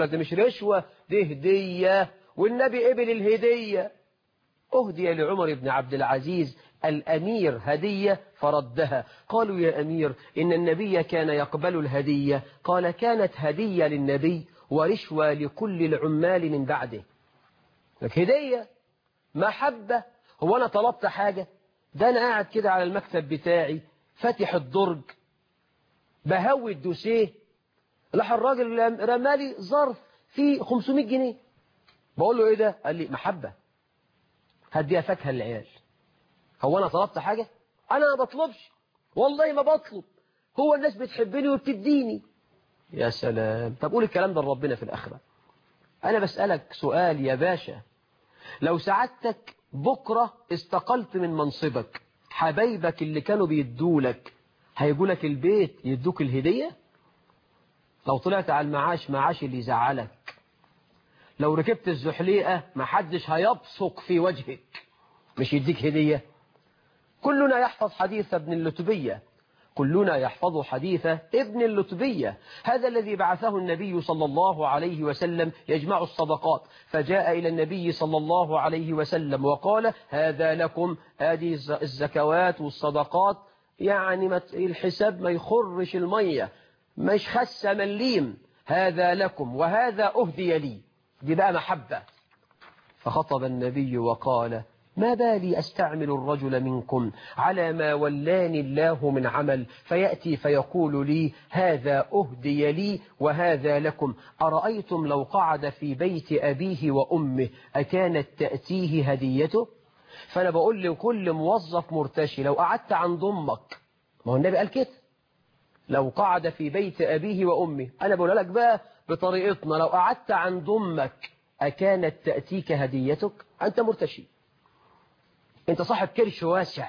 ده مش رشوة، دي هدية، والنبي قبل الهدية. أهدي لعمر بن عبد العزيز الأمير هدية فردها. قالوا يا أمير إن النبي كان يقبل الهدية. قال كانت هدية للنبي ورشوة لكل العمال من بعده. لك هدية محبة. هو أنا طلبت حاجة؟ ده أنا قاعد كده على المكتب بتاعي فاتح الدرج بهوي الدوسيه، راح الراجل رمالي ظرف فيه 500 جنيه. بقول له إيه ده؟ قال لي محبة، هديها فاكهة للعيال. هو أنا طلبت حاجة؟ أنا ما بطلبش، والله ما بطلب، هو الناس بتحبني وبتديني. يا سلام. طب قول الكلام ده لربنا في الآخرة. أنا بسألك سؤال يا باشا، لو سعادتك بكرة استقلت من منصبك، حبايبك اللي كانوا بيدولك هيجولك البيت يدوك الهدية؟ لو طلعت على المعاش، معاش اللي يزعلك. لو ركبت الزحليقة محدش هيبصق في وجهك، مش يديك هدية. كلنا يحفظ حديث ابن اللتبية، كلنا يحفظ حديث ابن اللتبية، هذا الذي بعثه النبي صلى الله عليه وسلم يجمع الصدقات، فجاء إلى النبي صلى الله عليه وسلم وقال هذا لكم، هذه الزكوات والصدقات، يعني الحساب ما يخرش المية، مش خس مليم، هذا لكم وهذا أهدي لي. دي بقى محبة. فخطب النبي وقال ما بالي أستعمل الرجل منكم على ما ولاني الله من عمل، فيأتي فيقول لي هذا أهدي لي وهذا لكم، أرأيتم لو قعد في بيت أبيه وأمه أكانت تأتيه هديته؟ فأنا بقول لكل موظف مرتشي لو قعدت عند أمك، ما هو النبي قال كده، لو قعد في بيت أبيه وأمه، أنا بقول لك بقى بطريقتنا، لو قعدت عند أمك أكانت تأتيك هديتك؟ أنت مرتشي، أنت صاحب كرش واسع،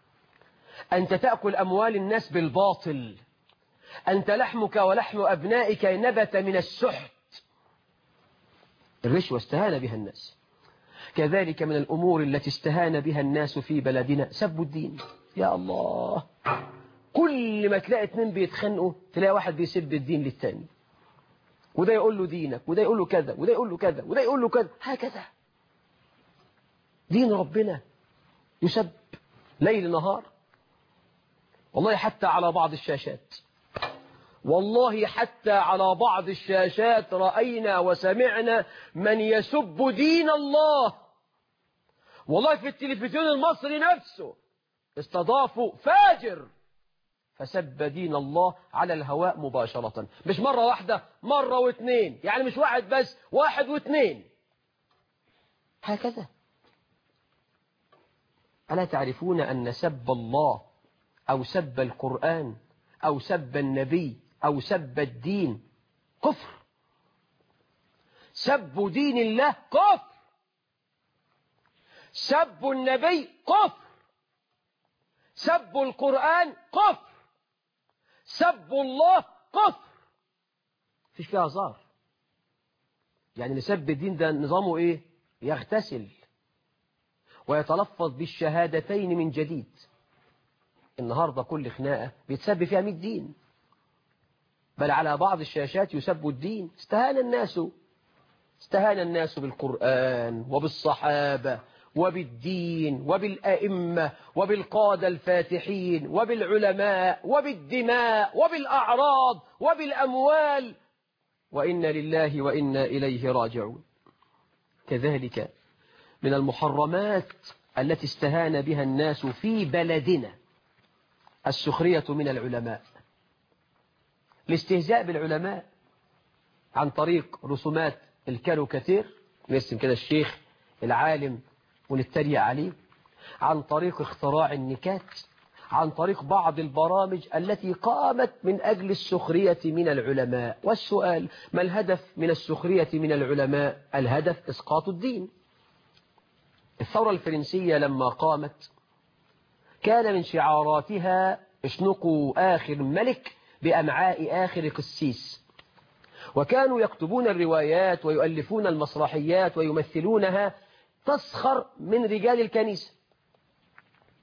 أنت تأكل أموال الناس بالباطل، أنت لحمك ولحم أبنائك نبت من السحت. الرشوة استهان بها الناس. كذلك من الأمور التي استهان بها الناس في بلدنا سب الدين. يا الله، كل ما تلاقي اتنين بيتخانقوا تلاقي واحد بيسب الدين للتاني، وده يقول له دينك، وده يقول له كذا، وده يقول له كذا، وده يقول له كذا، هكذا. دين ربنا يسب ليل نهار. والله حتى على بعض الشاشات، والله حتى على بعض الشاشات رأينا وسمعنا من يسب دين الله. والله في التلفزيون المصري نفسه استضافوا فاجر فسب دين الله على الهواء مباشرة، مش مرة واحدة، مرة واثنين، يعني مش واحد بس، واحد واثنين، هكذا. ألا تعرفون أن سب الله أو سب القرآن أو سب النبي أو سب الدين كفر؟ سب دين الله كفر، سب النبي كفر، سب القرآن كفر، سب الله كفر، فيش فيها هزار. يعني اللي سب الدين ده نظامه ايه؟ يغتسل ويتلفظ بالشهادتين من جديد. النهاردة كل خناقة بيتسب فيها 100 دين، بل على بعض الشاشات يسب الدين. استهان الناس بالقرآن وبالصحابة وبالدين وبالأئمة وبالقادة الفاتحين وبالعلماء وبالدماء وبالأعراض وبالأموال، وإنا لله وإنا إليه راجعون. كذلك من المحرمات التي استهان بها الناس في بلدنا السخرية من العلماء، الاستهزاء بالعلماء عن طريق رسومات الكاريكاتير، نرسم كده الشيخ العالم ونتريق عليه، عن طريق اختراع النكات، عن طريق بعض البرامج التي قامت من أجل السخرية من العلماء. والسؤال ما الهدف من السخرية من العلماء؟ الهدف إسقاط الدين. الثورة الفرنسية لما قامت كان من شعاراتها اشنقوا آخر ملك بأمعاء آخر قسيس، وكانوا يكتبون الروايات ويؤلفون المسرحيات ويمثلونها تسخر من رجال الكنيسة.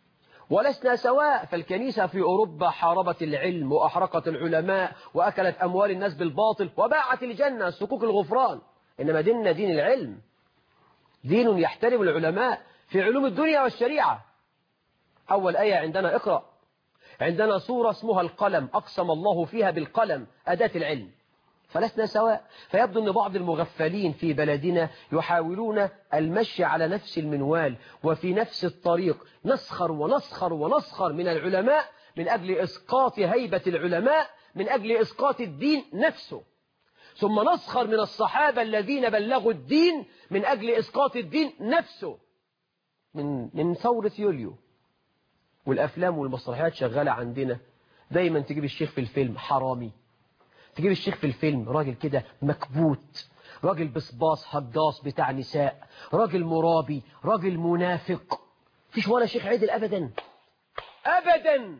ولسنا سواء. فالكنيسة في أوروبا حاربت العلم وأحرقت العلماء وأكلت أموال الناس بالباطل وباعت الجنة سكوك الغفران. إنما ديننا دين العلم، دين يحترم العلماء في علوم الدنيا والشريعة. أول آية عندنا اقرأ، عندنا سورة اسمها القلم، أقسم الله فيها بالقلم أداة العلم. فلسنا سواء. فيبدو أن بعض المغفلين في بلدنا يحاولون المشي على نفس المنوال وفي نفس الطريق، نسخر ونسخر ونسخر من العلماء من أجل إسقاط هيبة العلماء، من أجل إسقاط الدين نفسه، ثم نسخر من الصحابة الذين بلغوا الدين من أجل إسقاط الدين نفسه. من ثورة يوليو والأفلام والمسرحيات شغالة عندنا، دايما تجيب الشيخ في الفيلم حرامي، تجيب الشيخ في الفيلم راجل كده مكبوت، راجل بصباص هجاص بتاع نساء، راجل مرابي، راجل منافق. فيش ولا شيخ عدل أبدا أبدا.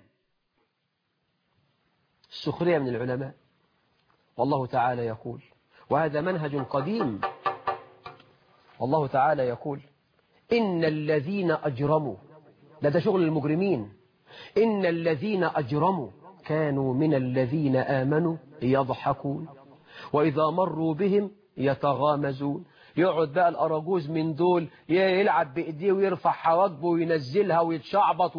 السخرية من العلماء. والله تعالى يقول، وهذا منهج قديم، والله تعالى يقول إن الذين أجرموا، ده شغل المجرمين، إن الذين أجرموا كانوا من الذين آمنوا يضحكون وإذا مروا بهم يتغامزون. يقعد بقى الأراجوز من دول يلعب بإيديه ويرفع حواجبه وينزلها ويتشعبط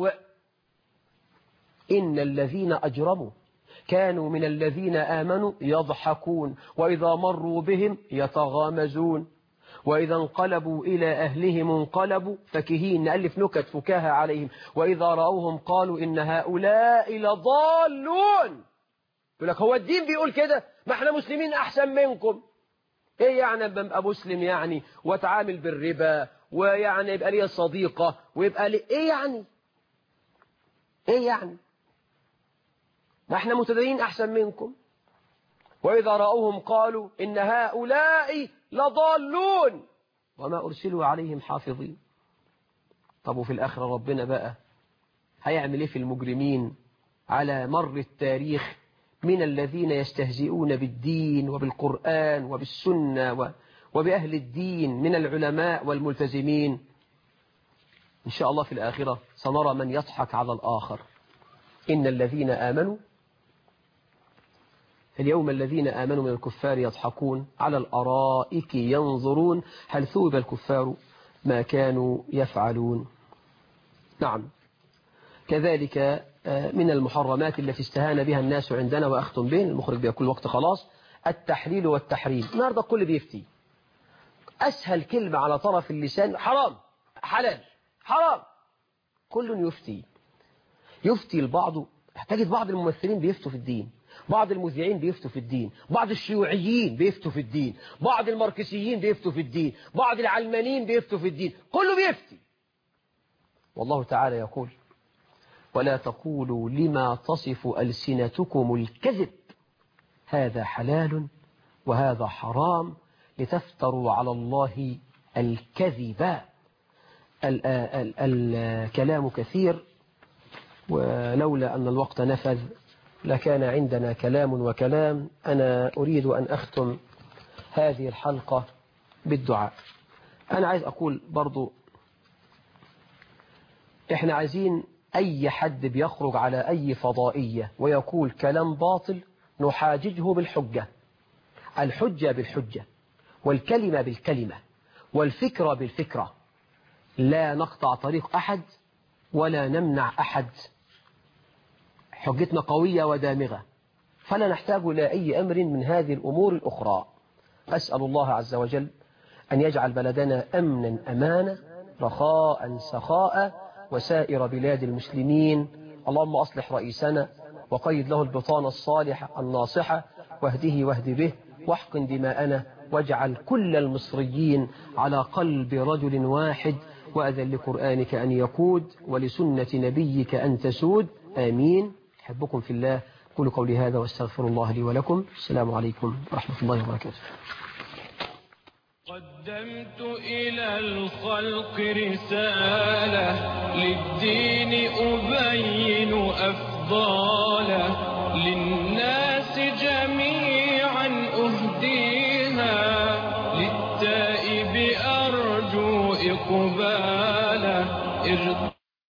إن الذين أجرموا كانوا من الذين آمنوا يضحكون وإذا مروا بهم يتغامزون وإذا انقلبوا إلى أهلهم انقلبوا فكهين. نألف نكت فكاهة عليهم. وإذا رأوهم قالوا إن هؤلاء لضالون. يقول لك هو الدين بيقول كده؟ ما احنا مسلمين أحسن منكم. إيه يعني ببقى مسلم يعني واتعامل بالربا ويعني يبقى لي صديقة ويبقى لي إيه يعني؟ إيه يعني؟ ما احنا متدينين أحسن منكم. وإذا رأوهم قالوا إن هؤلاء لضالون وما أرسلوا عليهم حافظين. طب وفي الآخرة ربنا بقى هيعمل إيه في المجرمين على مر التاريخ من الذين يستهزئون بالدين وبالقرآن وبالسنة وبأهل الدين من العلماء والملتزمين؟ إن شاء الله في الآخرة سنرى من يضحك على الآخر. إن الذين آمنوا اليوم الذين آمنوا من الكفار يضحكون على الأرائك ينظرون هل ثوب الكفار ما كانوا يفعلون. نعم، كذلك من المحرمات التي استهان بها الناس عندنا، وأختم به المخرج بيقول وقت خلاص، التحليل والتحريم. النهارده الكل بيفتي، أسهل كلمة على طرف اللسان حرام حلال حرام، كل يفتي البعض. تجد بعض الممثلين بيفتوا في الدين، بعض المذيعين بيفتوا في الدين، بعض الشيوعيين بيفتوا في الدين، بعض الماركسيين بيفتوا في الدين، بعض العلمانيين بيفتوا في الدين، كله بيفتي. والله تعالى يقول ولا تقولوا لما تصف ألسنتكم الكذب هذا حلال وهذا حرام لتفتروا على الله الكذب. الكلام كثير، ولولا أن الوقت نفذ لكان عندنا كلام وكلام. أنا أريد أن أختم هذه الحلقة بالدعاء. أنا عايز أقول برضو إحنا عايزين أي حد بيخرج على أي فضائية ويقول كلام باطل نحاججه بالحجة، الحجة بالحجة والكلمة بالكلمة والفكرة بالفكرة. لا نقطع طريق أحد ولا نمنع أحد، حجتنا قوية ودامغة، فلا نحتاج إلى أي أمر من هذه الأمور الأخرى. أسأل الله عز وجل أن يجعل بلدنا أمنا أمانا رخاء سخاء وسائر بلاد المسلمين. اللهم أصلح رئيسنا وقيد له البطانة الصالحة الناصحة واهده واهد به واحقن دماءنا واجعل كل المصريين على قلب رجل واحد وأذن لقرآنك أن يقود ولسنة نبيك أن تسود. آمين. أحبكم في الله. قولوا قولي هذا واستغفر الله لي ولكم. السلام عليكم ورحمة الله وبركاته. قدمت إلى الخلق رسالة للدين أبين أفضاله للناس.